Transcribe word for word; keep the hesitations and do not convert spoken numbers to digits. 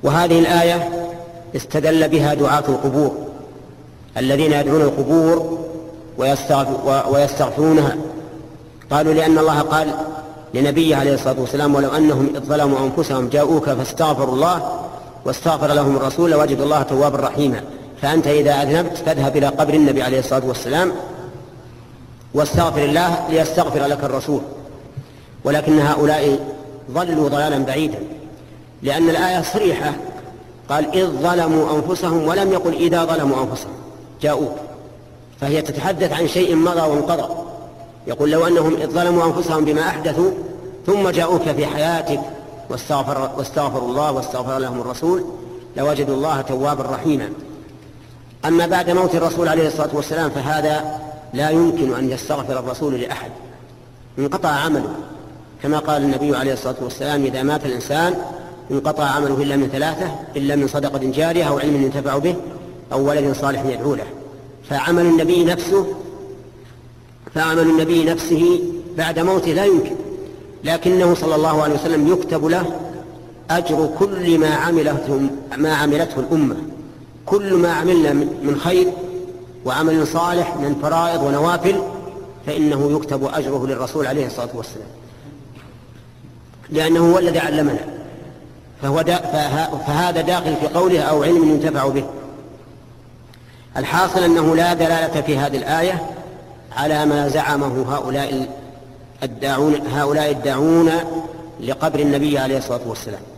وهذه الآية استدل بها دعاة القبور الذين يدعون القبور ويستغفرونها. قالوا لأن الله قال لنبيه عليه الصلاة والسلام ولو أنهم إذ ظلموا أنفسهم جاءوك فاستغفروا الله واستغفر لهم الرسول لوجدوا الله توابا رحيما. فأنت إذا أذنبت فاذهب إلى قبر النبي عليه الصلاة والسلام واستغفر الله ليستغفر لك الرسول. ولكن هؤلاء ضلوا ضلالا بعيدا، لأن الآية صريحة، قال إذ ظلموا أنفسهم ولم يقل إذا ظلموا أنفسهم جاءوك، فهي تتحدث عن شيء مضى وانقضى. يقول لو أنهم إذ ظلموا أنفسهم بما أحدثوا ثم جاءوك في حياتك واستغفر, واستغفر الله واستغفر لهم الرسول لوجدوا الله توابا رحيما. أما بعد موت الرسول عليه الصلاة والسلام فهذا لا يمكن أن يستغفر الرسول لأحد، انقطع عمله، كما قال النبي عليه الصلاة والسلام إذا مات الإنسان انقطع عمله إلا من ثلاثة، إلا من صدقة جارية أو علم ينتفع به أو ولد صالح يدعو له. فعمل النبي نفسه فعمل النبي نفسه بعد موته لا يمكن، لكنه صلى الله عليه وسلم يكتب له أجر كل ما عملته, ما عملته الأمة. كل ما عملنا من خير وعمل صالح من فرائض ونوافل فإنه يكتب أجره للرسول عليه الصلاة والسلام، لأنه هو الذي علمنا. فهو دا فهذا داخل في قوله أو علم ينتفع به. الحاصل أنه لا دلالة في هذه الآية على ما زعمه هؤلاء الداعون, هؤلاء الداعون لقبر النبي عليه الصلاة والسلام.